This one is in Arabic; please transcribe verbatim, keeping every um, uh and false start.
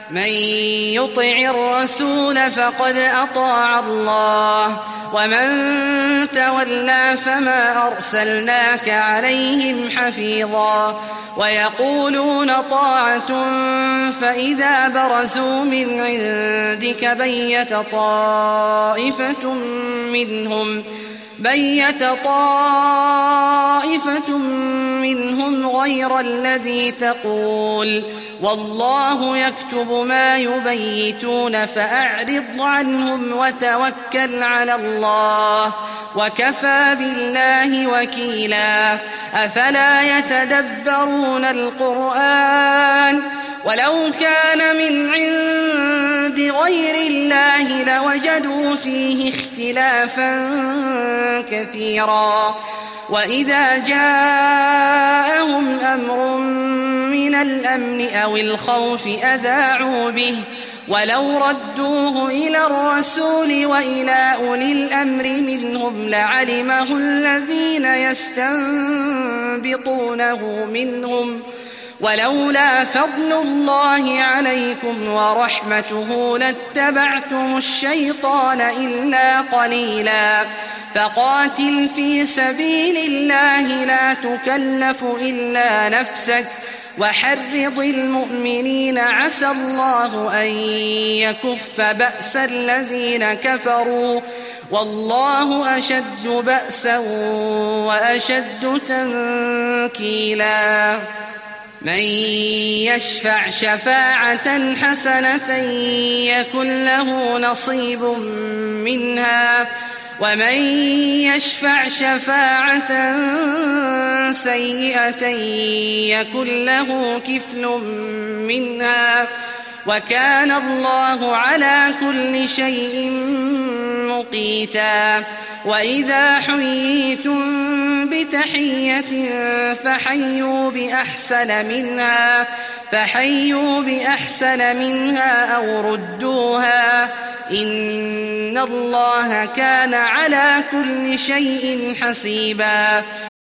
من يطع الرسول فقد أطاع الله ومن تولى فما أرسلناك عليهم حفيظا ويقولون طاعة فإذا برزوا من عندك بيت طائفة منهم بيت طائفة منهم غير الذي تقول والله يكتب ما يبيتون فأعرض عنهم وتوكل على الله وكفى بالله وكيلا أفلا يتدبرون القرآن ولو كان من عند غير الله لوجدوا فيه اختلافا كثيرا وإذا جاءهم أمر من الأمن أو الخوف أذاعوا به ولو ردوه إلى الرسول وإلى أولي الأمر منهم لعلمه الذين يستنبطونه منهم ولولا فضل الله عليكم ورحمته لاتبعتم الشيطان إلا قليلا فقاتل في سبيل الله لا تكلف إلا نفسك وحرض المؤمنين عسى الله أن يكف بأس الذين كفروا والله أشد بأسا وأشد تنكيلا من يشفع شفاعة حسنة يكن له نصيب منها ومن يشفع شفاعة سيئة يكن له كفل منها وكان الله على كل شيء مقيتا وإذا حييتم بتحية فحيوا بأحسن منها فحيوا بأحسن منها أو ردوها إن الله كان على كل شيء حسيبا